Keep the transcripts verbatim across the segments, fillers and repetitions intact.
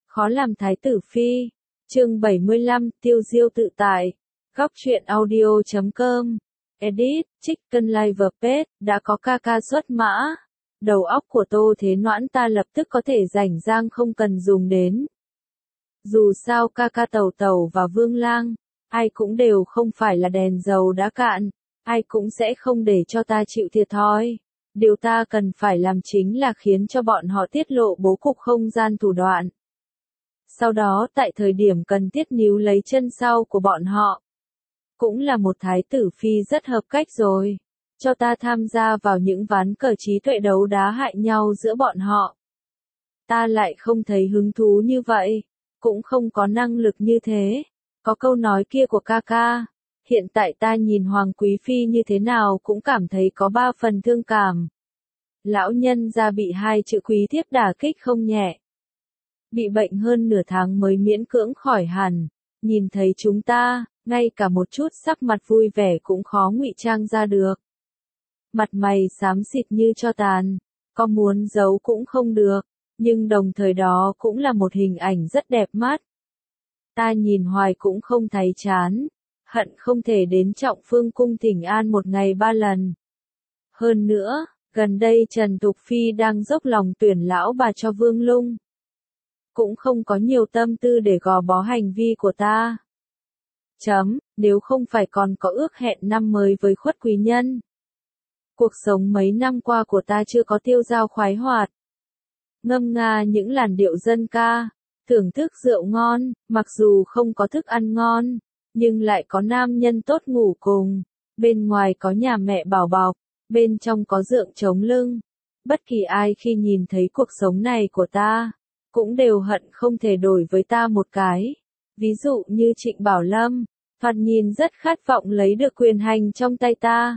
Khó làm thái tử phi. Chương bảy mươi lăm, tiêu diêu tự tại. Góc truyện audio chấm com. Edit, Chicken Live Page, đã có ca ca xuất mã. Đầu óc của Tô Thế Noãn ta lập tức có thể rảnh rang không cần dùng đến. Dù sao ca ca Tẩu Tẩu và Vương Lang, ai cũng đều không phải là đèn dầu đã cạn, ai cũng sẽ không để cho ta chịu thiệt thòi. Điều ta cần phải làm chính là khiến cho bọn họ tiết lộ bố cục không gian thủ đoạn. Sau đó tại thời điểm cần thiết níu lấy chân sau của bọn họ. Cũng là một thái tử phi rất hợp cách rồi. Cho ta tham gia vào những ván cờ trí tuệ đấu đá hại nhau giữa bọn họ. Ta lại không thấy hứng thú như vậy. Cũng không có năng lực như thế. Có câu nói kia của ca ca. Hiện tại ta nhìn Hoàng Quý Phi như thế nào cũng cảm thấy có ba phần thương cảm. Lão nhân gia bị hai chữ quý thiếp đả kích không nhẹ. Bị bệnh hơn nửa tháng mới miễn cưỡng khỏi hẳn. Nhìn thấy chúng ta, ngay cả một chút sắc mặt vui vẻ cũng khó ngụy trang ra được. Mặt mày xám xịt như tro tàn, có muốn giấu cũng không được, nhưng đồng thời đó cũng là một hình ảnh rất đẹp mắt. Ta nhìn hoài cũng không thấy chán, hận không thể đến Trọng Phương cung thỉnh an một ngày ba lần. Hơn nữa, gần đây Trần Thục Phi đang dốc lòng tuyển lão bà cho Vương Lung. Cũng không có nhiều tâm tư để gò bó hành vi của ta. Chấm, nếu không phải còn có ước hẹn năm mới với Khuất quý nhân. Cuộc sống mấy năm qua của ta chưa có tiêu dao khoái hoạt. Ngâm nga những làn điệu dân ca, thưởng thức rượu ngon, mặc dù không có thức ăn ngon, nhưng lại có nam nhân tốt ngủ cùng. Bên ngoài có nhà mẹ bảo bọc, bên trong có dượng chống lưng. Bất kỳ ai khi nhìn thấy cuộc sống này của ta, cũng đều hận không thể đổi với ta một cái. Ví dụ như Trịnh Bảo Lâm, thoạt nhìn rất khát vọng lấy được quyền hành trong tay ta.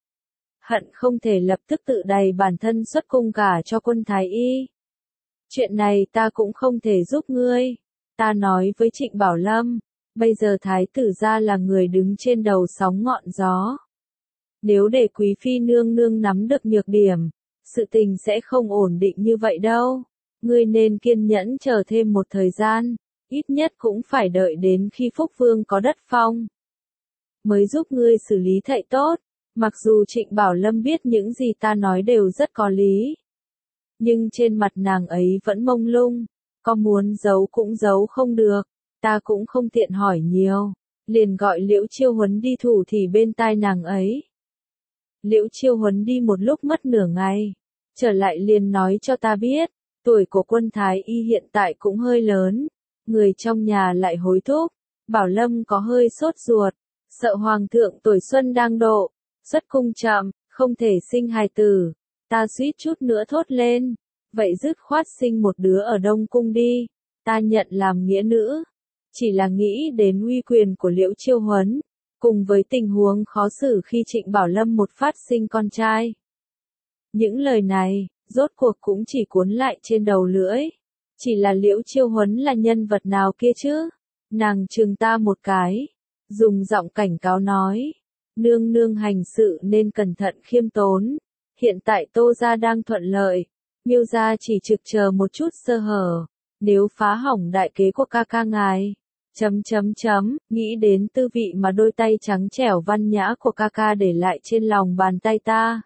Hận không thể lập tức tự đầy bản thân xuất cung cả cho quân Thái Y. Chuyện này ta cũng không thể giúp ngươi. Ta nói với Trịnh Bảo Lâm, bây giờ Thái tử gia là người đứng trên đầu sóng ngọn gió. Nếu để Quý Phi nương nương nắm được nhược điểm, sự tình sẽ không ổn định như vậy đâu. Ngươi nên kiên nhẫn chờ thêm một thời gian, ít nhất cũng phải đợi đến khi Phúc Vương có đất phong. Mới giúp ngươi xử lý thậy tốt, mặc dù Trịnh Bảo Lâm biết những gì ta nói đều rất có lý. Nhưng trên mặt nàng ấy vẫn mông lung, có muốn giấu cũng giấu không được, ta cũng không tiện hỏi nhiều, liền gọi Liễu Chiêu Huấn đi thủ thì bên tai nàng ấy. Liễu Chiêu Huấn đi một lúc mất nửa ngày, trở lại liền nói cho ta biết. Tuổi của quân Thái Y hiện tại cũng hơi lớn, người trong nhà lại hối thúc, Bảo Lâm có hơi sốt ruột, sợ Hoàng thượng tuổi xuân đang độ, xuất cung chậm, không thể sinh hài tử. Ta suýt chút nữa thốt lên, vậy dứt khoát sinh một đứa ở Đông Cung đi, ta nhận làm nghĩa nữ. Chỉ là nghĩ đến uy quyền của Liễu Chiêu Huấn, cùng với tình huống khó xử khi Trịnh Bảo Lâm một phát sinh con trai. Những lời này, rốt cuộc cũng chỉ cuốn lại trên đầu lưỡi. Chỉ là Liễu Chiêu Huấn là nhân vật nào kia chứ? Nàng trừng ta một cái, dùng giọng cảnh cáo nói, nương nương hành sự nên cẩn thận khiêm tốn. Hiện tại Tô gia đang thuận lợi, Miêu gia chỉ trực chờ một chút sơ hở, nếu phá hỏng đại kế của ca ca ngài. Chấm chấm chấm, nghĩ đến tư vị mà đôi tay trắng trẻo văn nhã của ca ca để lại trên lòng bàn tay ta.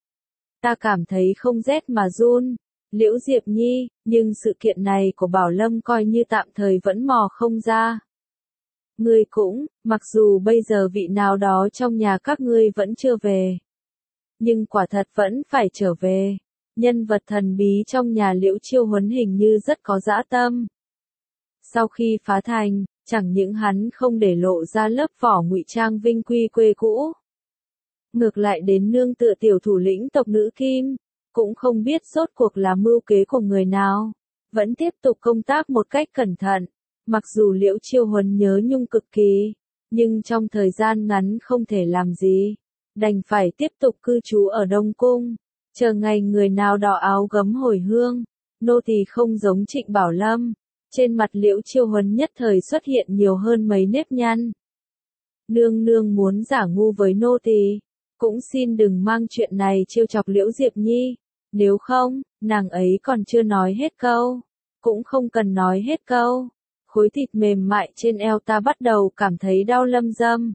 Ta cảm thấy không rét mà run. Liễu Diệp Nhi, nhưng sự kiện này của Bảo Lâm coi như tạm thời vẫn mò không ra. Ngươi cũng, mặc dù bây giờ vị nào đó trong nhà các ngươi vẫn chưa về. Nhưng quả thật vẫn phải trở về. Nhân vật thần bí trong nhà Liễu Chiêu Huấn hình như rất có dã tâm. Sau khi phá thành, chẳng những hắn không để lộ ra lớp vỏ ngụy trang vinh quy quê cũ. Ngược lại đến nương tựa tiểu thủ lĩnh tộc nữ Kim, cũng không biết rốt cuộc là mưu kế của người nào, vẫn tiếp tục công tác một cách cẩn thận, mặc dù Liễu Chiêu Huấn nhớ nhung cực kỳ, nhưng trong thời gian ngắn không thể làm gì, đành phải tiếp tục cư trú ở Đông Cung, chờ ngày người nào đỏ áo gấm hồi hương. Nô tỳ không giống Trịnh Bảo Lâm, trên mặt Liễu Chiêu Huấn nhất thời xuất hiện nhiều hơn mấy nếp nhăn. Nương nương muốn giả ngu với nô tỳ, cũng xin đừng mang chuyện này trêu chọc Liễu Diệp Nhi, nếu không, nàng ấy còn chưa nói hết câu, cũng không cần nói hết câu. Khối thịt mềm mại trên eo ta bắt đầu cảm thấy đau lâm dâm.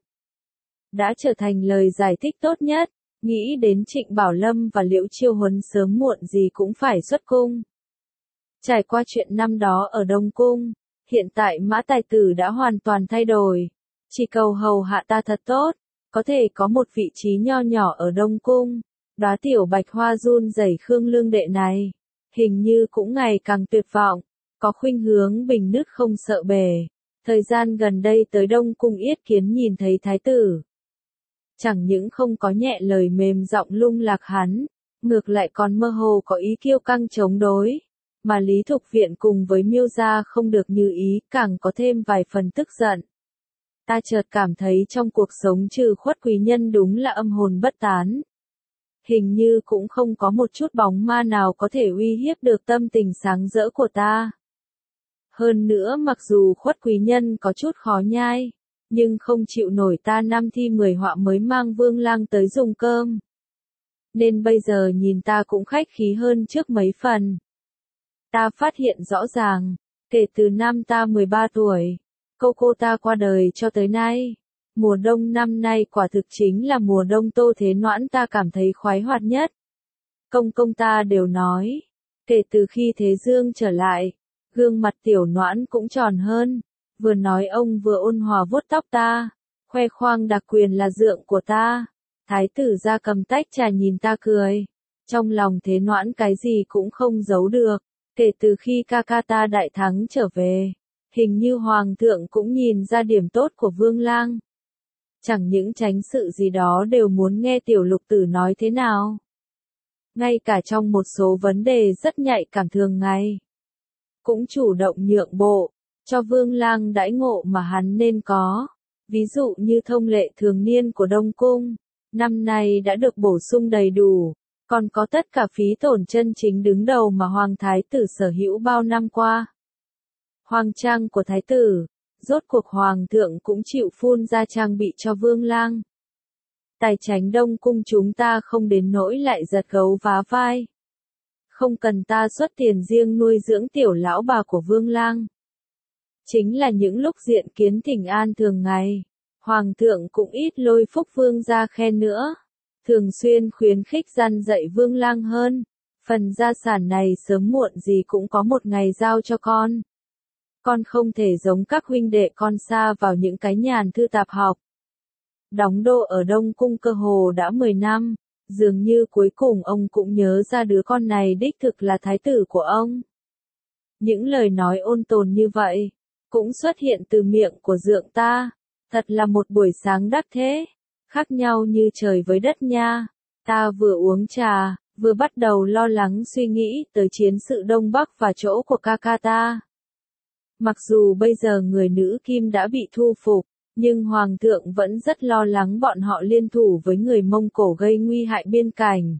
Đã trở thành lời giải thích tốt nhất, nghĩ đến Trịnh Bảo Lâm và Liễu Chiêu Huấn sớm muộn gì cũng phải xuất cung. Trải qua chuyện năm đó ở Đông Cung, hiện tại Mã Tài Tử đã hoàn toàn thay đổi. Chỉ cầu hầu hạ ta thật tốt, có thể có một vị trí nho nhỏ ở Đông Cung. Đóa tiểu bạch hoa run rẩy Khương Lương Đệ này, hình như cũng ngày càng tuyệt vọng, có khuynh hướng bình nứt không sợ bể. Thời gian gần đây tới Đông Cung yết kiến nhìn thấy thái tử. Chẳng những không có nhẹ lời mềm giọng lung lạc hắn, ngược lại còn mơ hồ có ý kiêu căng chống đối. Mà Lý Thục Viện cùng với Miêu gia không được như ý, càng có thêm vài phần tức giận. Ta chợt cảm thấy trong cuộc sống trừ Khuất quý nhân đúng là âm hồn bất tán. Hình như cũng không có một chút bóng ma nào có thể uy hiếp được tâm tình sáng rỡ của ta. Hơn nữa mặc dù Khuất quý nhân có chút khó nhai, nhưng không chịu nổi ta năm thi mười họa mới mang Vương Lang tới dùng cơm. Nên bây giờ nhìn ta cũng khách khí hơn trước mấy phần. Ta phát hiện rõ ràng, kể từ năm ta mười ba tuổi, cô cô ta qua đời cho tới nay, mùa đông năm nay quả thực chính là mùa đông Tô Thế Noãn ta cảm thấy khoái hoạt nhất. Công công ta đều nói, kể từ khi Thế Dương trở lại, gương mặt tiểu Noãn cũng tròn hơn, vừa nói ông vừa ôn hòa vuốt tóc ta, khoe khoang đặc quyền là dượng của ta. Thái tử ra cầm tách trà nhìn ta cười, trong lòng Thế Noãn cái gì cũng không giấu được. Kể từ khi ca ca ta đại thắng trở về, hình như Hoàng thượng cũng nhìn ra điểm tốt của Vương Lang. Chẳng những tránh sự gì đó đều muốn nghe tiểu lục tử nói thế nào. Ngay cả trong một số vấn đề rất nhạy cảm thường ngày, cũng chủ động nhượng bộ, cho Vương Lang đãi ngộ mà hắn nên có. Ví dụ như thông lệ thường niên của Đông Cung, năm nay đã được bổ sung đầy đủ. Còn có tất cả phí tổn chân chính đứng đầu mà Hoàng Thái tử sở hữu bao năm qua. Hoàng trang của Thái tử, rốt cuộc Hoàng thượng cũng chịu phun ra trang bị cho Vương Lang. Tài chánh Đông Cung chúng ta không đến nỗi lại giật gấu vá vai. Không cần ta xuất tiền riêng nuôi dưỡng tiểu lão bà của Vương Lang. Chính là những lúc diện kiến thỉnh an thường ngày, Hoàng thượng cũng ít lôi phúc Vương ra khen nữa. Thường xuyên khuyến khích răn dạy Vương Lang hơn, phần gia sản này sớm muộn gì cũng có một ngày giao cho con. Con không thể giống các huynh đệ con sa vào những cái nhàn thư tạp học. Đóng đô ở Đông Cung cơ hồ đã mười năm, dường như cuối cùng ông cũng nhớ ra đứa con này đích thực là thái tử của ông. Những lời nói ôn tồn như vậy, cũng xuất hiện từ miệng của dượng ta, thật là một buổi sáng đắc thế. Khác nhau như trời với đất nha. Ta vừa uống trà, vừa bắt đầu lo lắng suy nghĩ tới chiến sự Đông Bắc và chỗ của ca ca ta. Mặc dù bây giờ người nữ kim đã bị thu phục, nhưng Hoàng thượng vẫn rất lo lắng bọn họ liên thủ với người Mông Cổ gây nguy hại biên cảnh.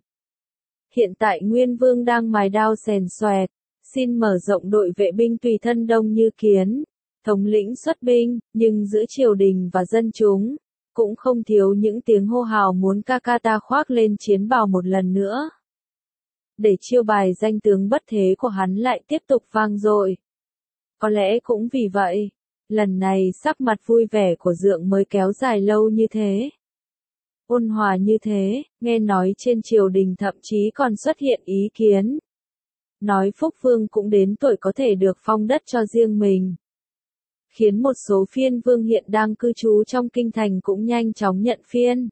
Hiện tại Nguyên Vương đang mài đao xèn xoẹt, xin mở rộng đội vệ binh tùy thân Đông Như Kiến, thống lĩnh xuất binh, nhưng giữa triều đình và dân chúng, cũng không thiếu những tiếng hô hào muốn ca ca ta khoác lên chiến bào một lần nữa. Để chiêu bài danh tướng bất thế của hắn lại tiếp tục vang dội. Có lẽ cũng vì vậy, lần này sắc mặt vui vẻ của dượng mới kéo dài lâu như thế. Ôn hòa như thế, nghe nói trên triều đình thậm chí còn xuất hiện ý kiến. Nói Phúc Vương cũng đến tuổi có thể được phong đất cho riêng mình. Khiến một số phiên vương hiện đang cư trú trong kinh thành cũng nhanh chóng nhận phiên.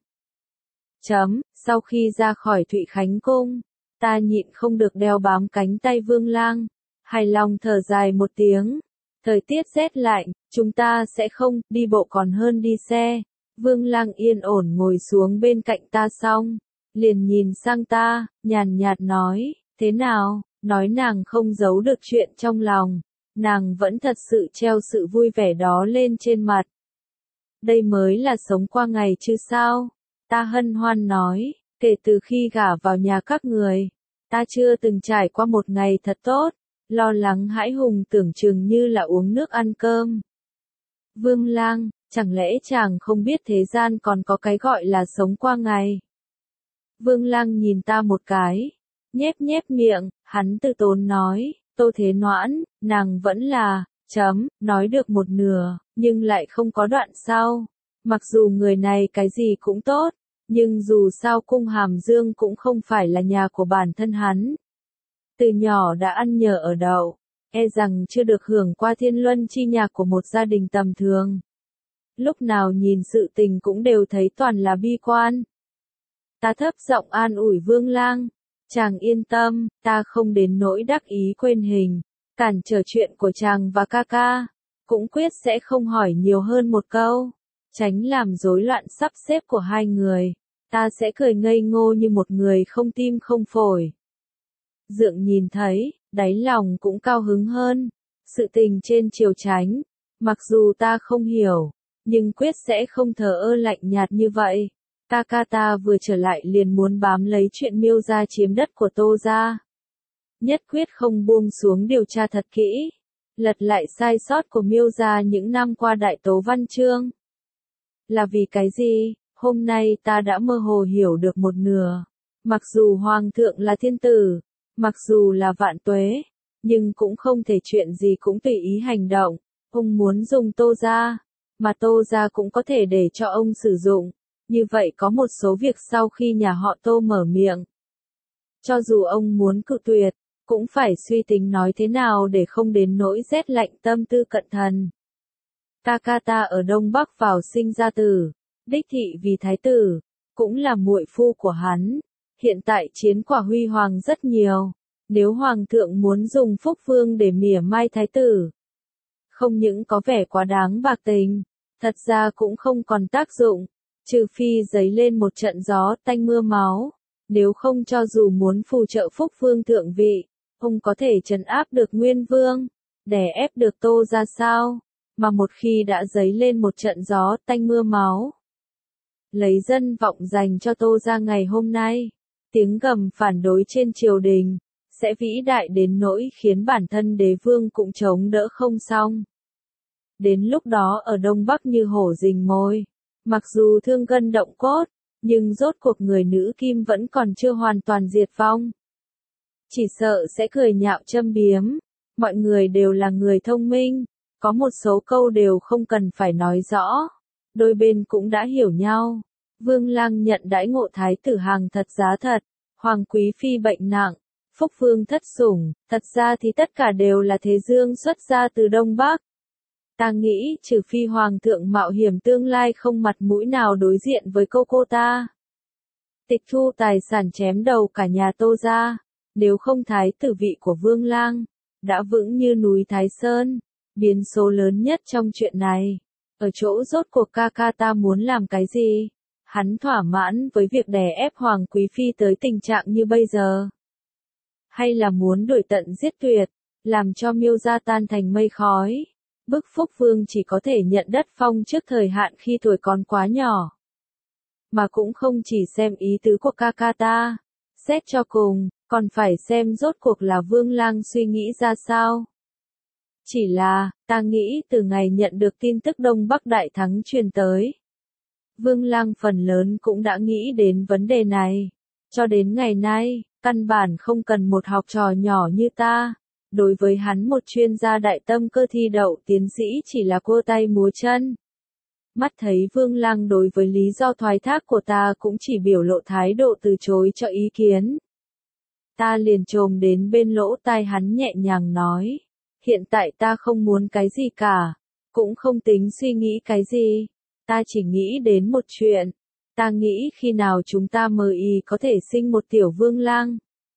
Chấm, sau khi ra khỏi Thụy Khánh Cung, ta nhịn không được đeo bám cánh tay Vương Lang, hài lòng thở dài một tiếng. Thời tiết rét lạnh, chúng ta sẽ không đi bộ còn hơn đi xe. Vương Lang yên ổn ngồi xuống bên cạnh ta xong, liền nhìn sang ta, nhàn nhạt nói, thế nào, nói nàng không giấu được chuyện trong lòng. Nàng vẫn thật sự treo sự vui vẻ đó lên trên mặt. Đây mới là sống qua ngày chứ sao? Ta hân hoan nói, kể từ khi gả vào nhà các người, ta chưa từng trải qua một ngày thật tốt, lo lắng hãi hùng tưởng chừng như là uống nước ăn cơm. Vương Lang, chẳng lẽ chàng không biết thế gian còn có cái gọi là sống qua ngày? Vương Lang nhìn ta một cái, nhếch nhếch miệng, hắn từ tốn nói, Tô Thế Noãn, nàng vẫn là, chấm, nói được một nửa, nhưng lại không có đoạn sau. Mặc dù người này cái gì cũng tốt, nhưng dù sao cung Hàm Dương cũng không phải là nhà của bản thân hắn. Từ nhỏ đã ăn nhờ ở đậu, e rằng chưa được hưởng qua thiên luân chi nhạc của một gia đình tầm thường. Lúc nào nhìn sự tình cũng đều thấy toàn là bi quan. Ta thấp giọng an ủi Vương Lang, chàng yên tâm, ta không đến nỗi đắc ý quên hình, cản trở chuyện của chàng và ca ca, cũng quyết sẽ không hỏi nhiều hơn một câu, tránh làm rối loạn sắp xếp của hai người, ta sẽ cười ngây ngô như một người không tim không phổi. Dượng nhìn thấy, đáy lòng cũng cao hứng hơn, sự tình trên triều chánh, mặc dù ta không hiểu, nhưng quyết sẽ không thờ ơ lạnh nhạt như vậy. Ca ca ta vừa trở lại liền muốn bám lấy chuyện Miêu gia chiếm đất của Tô gia. Nhất quyết không buông xuống điều tra thật kỹ, lật lại sai sót của Miêu gia những năm qua đại tố văn chương. Là vì cái gì? Hôm nay ta đã mơ hồ hiểu được một nửa. Mặc dù Hoàng thượng là thiên tử, mặc dù là vạn tuế, nhưng cũng không thể chuyện gì cũng tùy ý hành động. Ông muốn dùng Tô gia, mà Tô gia cũng có thể để cho ông sử dụng. Như vậy có một số việc sau khi nhà họ Tô mở miệng, cho dù ông muốn cự tuyệt, cũng phải suy tính nói thế nào để không đến nỗi rét lạnh tâm tư cận thần. Ca ca ta ở Đông Bắc vào sinh ra tử, đích thị vì thái tử, cũng là muội phu của hắn. Hiện tại chiến quả huy hoàng rất nhiều, nếu hoàng thượng muốn dùng Phúc Vương để mỉa mai thái tử, không những có vẻ quá đáng bạc tình, thật ra cũng không còn tác dụng. Trừ phi giấy lên một trận gió tanh mưa máu, nếu không cho dù muốn phù trợ Phúc Vương thượng vị, ông có thể trấn áp được Nguyên Vương, đè ép được Tô ra sao, mà một khi đã giấy lên một trận gió tanh mưa máu. Lấy dân vọng dành cho Tô ra ngày hôm nay, tiếng gầm phản đối trên triều đình, sẽ vĩ đại đến nỗi khiến bản thân đế vương cũng chống đỡ không xong. Đến lúc đó ở Đông Bắc như hổ rình mồi. Mặc dù thương gân động cốt, nhưng rốt cuộc người nữ kim vẫn còn chưa hoàn toàn diệt vong. Chỉ sợ sẽ cười nhạo châm biếm, mọi người đều là người thông minh, có một số câu đều không cần phải nói rõ, đôi bên cũng đã hiểu nhau. Vương Lang nhận đãi ngộ thái tử hàng thật giá thật, Hoàng quý phi bệnh nặng, Phúc Vương thất sủng, thật ra thì tất cả đều là thế dương xuất ra từ Đông Bắc. Ta nghĩ trừ phi hoàng thượng mạo hiểm tương lai không mặt mũi nào đối diện với cô cô ta. Tịch thu tài sản chém đầu cả nhà Tô gia, nếu không thái tử vị của Vương Lang, đã vững như núi Thái Sơn, biến số lớn nhất trong chuyện này. Ở chỗ rốt cuộc ca ca ta muốn làm cái gì? Hắn thỏa mãn với việc đè ép Hoàng Quý Phi tới tình trạng như bây giờ? Hay là muốn đuổi tận giết tuyệt, làm cho Miêu gia tan thành mây khói? Bức Phúc Vương chỉ có thể nhận đất phong trước thời hạn khi tuổi còn quá nhỏ. Mà cũng không chỉ xem ý tứ của ca ca ta, xét cho cùng, còn phải xem rốt cuộc là Vương Lang suy nghĩ ra sao. Chỉ là, ta nghĩ từ ngày nhận được tin tức Đông Bắc đại thắng truyền tới, Vương Lang phần lớn cũng đã nghĩ đến vấn đề này. Cho đến ngày nay, căn bản không cần một học trò nhỏ như ta. Đối với hắn một chuyên gia đại tâm cơ thi đậu tiến sĩ chỉ là cua tay múa chân. Mắt thấy Vương Lang đối với lý do thoái thác của ta cũng chỉ biểu lộ thái độ từ chối cho ý kiến. Ta liền chồm đến bên lỗ tai hắn nhẹ nhàng nói, hiện tại ta không muốn cái gì cả, cũng không tính suy nghĩ cái gì, ta chỉ nghĩ đến một chuyện, ta nghĩ khi nào chúng ta mơ y có thể sinh một tiểu Vương Lang.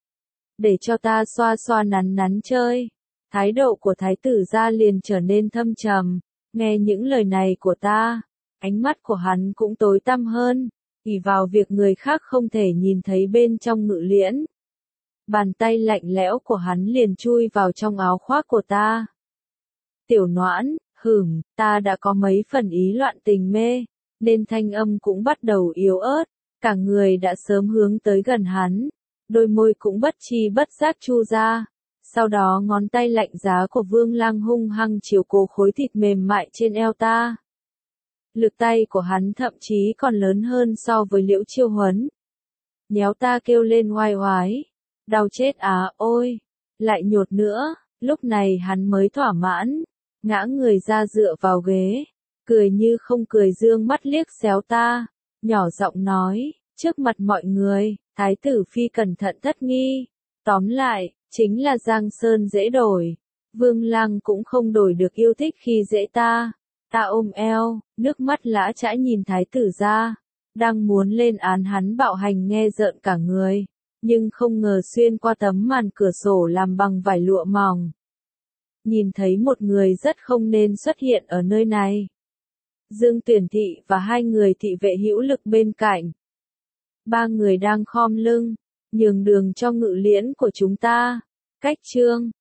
Để cho ta xoa xoa nắn nắn chơi. Thái độ của thái tử gia liền trở nên thâm trầm, nghe những lời này của ta, ánh mắt của hắn cũng tối tăm hơn, ỷ vào việc người khác không thể nhìn thấy bên trong ngự liễn. Bàn tay lạnh lẽo của hắn liền chui vào trong áo khoác của ta. Tiểu Noãn, hửm, ta đã có mấy phần ý loạn tình mê, nên thanh âm cũng bắt đầu yếu ớt, cả người đã sớm hướng tới gần hắn. Đôi môi cũng bất chi bất giác chu ra, sau đó ngón tay lạnh giá của Vương Lang hung hăng chiếu cố khối thịt mềm mại trên eo ta. Lực tay của hắn thậm chí còn lớn hơn so với Liễu Chiêu Huấn. Nhéo ta kêu lên oai oái, đau chết á, ôi, lại nhột nữa, Lúc này hắn mới thỏa mãn, ngã người ra dựa vào ghế, cười như không cười dương mắt liếc xéo ta, nhỏ giọng nói, trước mặt mọi người, Thái tử Phi cẩn thận thất nghi. Tóm lại, chính là Giang Sơn dễ đổi. Vương Lăng cũng không đổi được yêu thích khi dễ ta. Ta ôm eo, nước mắt lã chãi nhìn Thái tử ra. Đang muốn lên án hắn bạo hành nghe rợn cả người. Nhưng không ngờ xuyên qua tấm màn cửa sổ làm bằng vải lụa mỏng. Nhìn thấy một người rất không nên xuất hiện ở nơi này. Dương Tuyển Thị và hai người thị vệ hữu lực bên cạnh. Ba người đang khom lưng, nhường đường cho ngự liễn của chúng ta. Cách chương